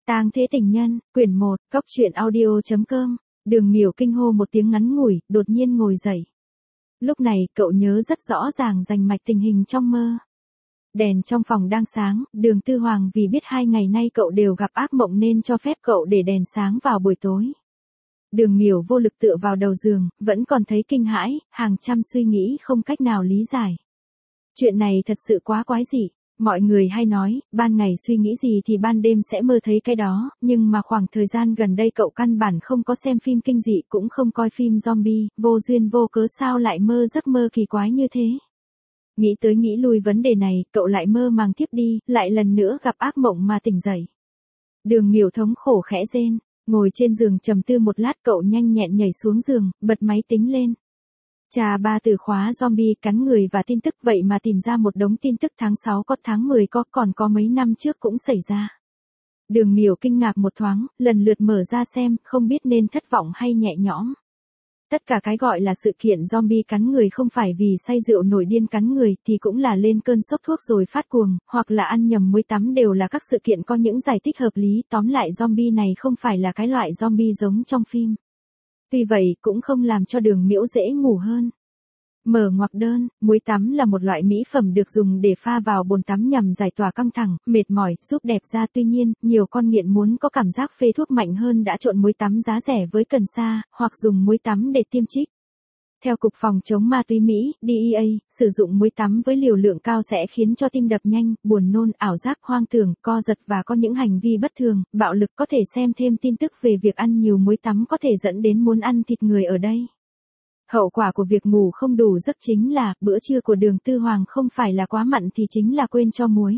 Tang Thế Tình Nhân, quyển 1, Cóc truyện audio.com. Đường Miểu kinh hô một tiếng ngắn ngủi, đột nhiên ngồi dậy. Lúc này, cậu nhớ rất rõ ràng rành mạch tình hình trong mơ. Đèn trong phòng đang sáng, Đường Tư Hoàng vì biết 2 ngày nay cậu đều gặp ác mộng nên cho phép cậu để đèn sáng vào buổi tối. Đường Miểu vô lực tựa vào đầu giường, vẫn còn thấy kinh hãi, hàng trăm suy nghĩ không cách nào lý giải. Chuyện này thật sự quá quái dị. Mọi người hay nói, ban ngày suy nghĩ gì thì ban đêm sẽ mơ thấy cái đó, nhưng mà khoảng thời gian gần đây cậu căn bản không có xem phim kinh dị cũng không coi phim zombie, vô duyên vô cớ sao lại mơ giấc mơ kỳ quái như thế. Nghĩ tới nghĩ lui vấn đề này, cậu lại mơ màng tiếp đi, lại lần nữa gặp ác mộng mà tỉnh dậy. Đường Miểu thống khổ khẽ rên, ngồi trên giường trầm tư một lát cậu nhanh nhẹn nhảy xuống giường, bật máy tính lên. Tra 3 từ khóa zombie cắn người và tin tức vậy mà tìm ra một đống tin tức tháng 6 có tháng 10 có còn có mấy năm trước cũng xảy ra. Đường Miểu kinh ngạc một thoáng, lần lượt mở ra xem, không biết nên thất vọng hay nhẹ nhõm. Tất cả cái gọi là sự kiện zombie cắn người không phải vì say rượu nổi điên cắn người thì cũng là lên cơn sốc thuốc rồi phát cuồng, hoặc là ăn nhầm muối tắm đều là các sự kiện có những giải thích hợp lý. Tóm lại zombie này không phải là cái loại zombie giống trong phim. Tuy vậy cũng không làm cho Đường Miểu dễ ngủ hơn. Mở ngoặc đơn, muối tắm là một loại mỹ phẩm được dùng để pha vào bồn tắm nhằm giải tỏa căng thẳng, mệt mỏi, giúp đẹp da. Tuy nhiên, nhiều con nghiện muốn có cảm giác phê thuốc mạnh hơn đã trộn muối tắm giá rẻ với cần sa, hoặc dùng muối tắm để tiêm trích. Theo Cục Phòng chống ma túy Mỹ, DEA, sử dụng muối tắm với liều lượng cao sẽ khiến cho tim đập nhanh, buồn nôn, ảo giác, hoang tưởng, co giật và có những hành vi bất thường, bạo lực. Có thể xem thêm tin tức về việc ăn nhiều muối tắm có thể dẫn đến muốn ăn thịt người ở đây. Hậu quả của việc ngủ không đủ giấc chính là, bữa trưa của Đường Tư Hoàng không phải là quá mặn thì chính là quên cho muối.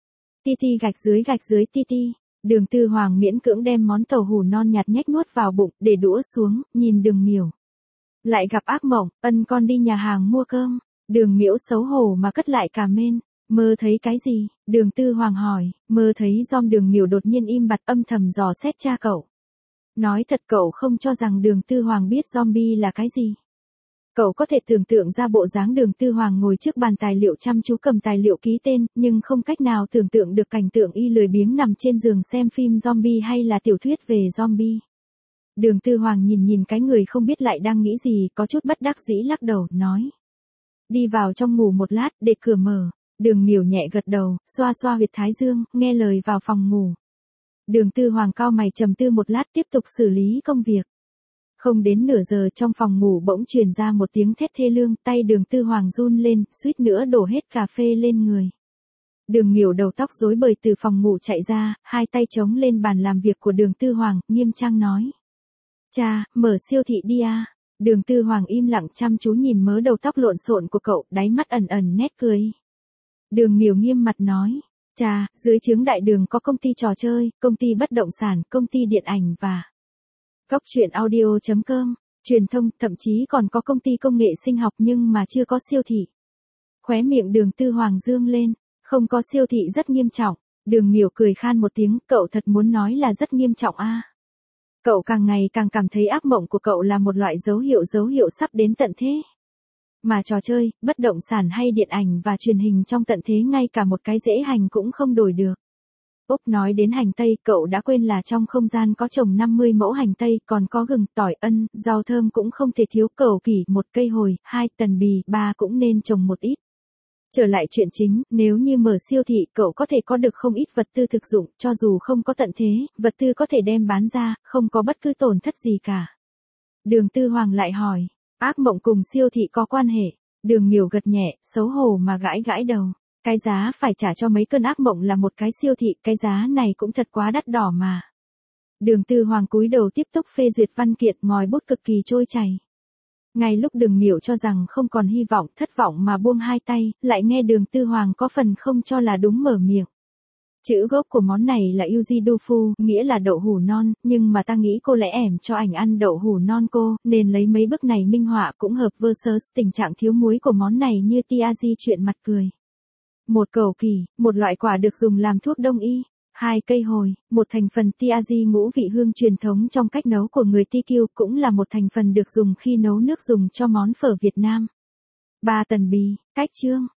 Gạch dưới ti. Đường Tư Hoàng miễn cưỡng đem món tàu hủ non nhạt nhách nuốt vào bụng, để đũa xuống, nhìn Đường Miểu. Lại gặp ác mộng, con đi nhà hàng mua cơm. Đường Miểu xấu hổ mà cất lại cà mên. Mơ thấy cái gì? Đường Tư Hoàng hỏi. Mơ thấy Đường Miểu đột nhiên im bặt âm thầm dò xét cha cậu. Nói thật cậu không cho rằng Đường Tư Hoàng biết zombie là cái gì. Cậu có thể tưởng tượng ra bộ dáng Đường Tư Hoàng ngồi trước bàn tài liệu chăm chú cầm tài liệu ký tên, nhưng không cách nào tưởng tượng được cảnh tượng y lười biếng nằm trên giường xem phim zombie hay là tiểu thuyết về zombie. Đường Tư Hoàng nhìn cái người không biết lại đang nghĩ gì, có chút bất đắc dĩ lắc đầu, nói. Đi vào trong ngủ một lát, để cửa mở. Đường Miểu nhẹ gật đầu, xoa xoa huyệt thái dương, nghe lời vào phòng ngủ. Đường Tư Hoàng cau mày trầm tư một lát tiếp tục xử lý công việc. Không đến nửa giờ trong phòng ngủ bỗng truyền ra một tiếng thét thê lương, tay Đường Tư Hoàng run lên, suýt nữa đổ hết cà phê lên người. Đường Miểu đầu tóc rối bời từ phòng ngủ chạy ra, hai tay chống lên bàn làm việc của Đường Tư Hoàng, nghiêm trang nói. Cha, mở siêu thị đi à. Đường Tư Hoàng im lặng chăm chú nhìn mớ đầu tóc lộn xộn của cậu, đáy mắt ẩn ẩn nét cười. Đường Miểu nghiêm mặt nói. Cha, dưới trướng Đại Đường có công ty trò chơi, công ty bất động sản, công ty điện ảnh và Cóc truyện audio.com, truyền thông, thậm chí còn có công ty công nghệ sinh học nhưng mà chưa có siêu thị. Khóe miệng Đường Tư Hoàng dương lên, không có siêu thị rất nghiêm trọng. Đường Miểu cười khan một tiếng, cậu thật muốn nói là rất nghiêm trọng à. Cậu càng ngày càng cảm thấy ác mộng của cậu là một loại dấu hiệu sắp đến tận thế. Mà trò chơi, bất động sản hay điện ảnh và truyền hình trong tận thế ngay cả một cái dễ hành cũng không đổi được. Úc nói đến hành tây, cậu đã quên là trong không gian có trồng 50 mẫu hành tây, còn có gừng, tỏi, ân, rau thơm cũng không thể thiếu, cẩu kỷ, 1 cây hồi, 2 tần bì, 3 cũng nên trồng một ít. Trở lại chuyện chính, nếu như mở siêu thị, cậu có thể có được không ít vật tư thực dụng, cho dù không có tận thế, vật tư có thể đem bán ra, không có bất cứ tổn thất gì cả. Đường Tư Hoàng lại hỏi, ác mộng cùng siêu thị có quan hệ? Đường Miểu gật nhẹ, xấu hổ mà gãi đầu. Cái giá phải trả cho mấy cơn ác mộng là một cái siêu thị, cái giá này cũng thật quá đắt đỏ mà. Đường Tư Hoàng cúi đầu tiếp tục phê duyệt văn kiện, ngòi bút cực kỳ trôi chảy. Ngay lúc Đường Miểu cho rằng không còn hy vọng, thất vọng mà buông hai tay, lại nghe Đường Tư Hoàng có phần không cho là đúng mở miệng. Chữ gốc của món này là Yuji Dofu, nghĩa là đậu hủ non, nhưng mà ta nghĩ cô lẽ ẻm cho ảnh ăn đậu hủ non cô, nên lấy mấy bức này minh họa cũng hợp versus tình trạng thiếu muối của món này như Tiazi chuyện mặt cười. 1 cẩu kỳ, một loại quả được dùng làm thuốc đông y. 2 cây hồi, một thành phần Tiazi ngũ vị hương truyền thống trong cách nấu của người TQ, cũng là một thành phần được dùng khi nấu nước dùng cho món phở Việt Nam. 3 tần bì, cách chương.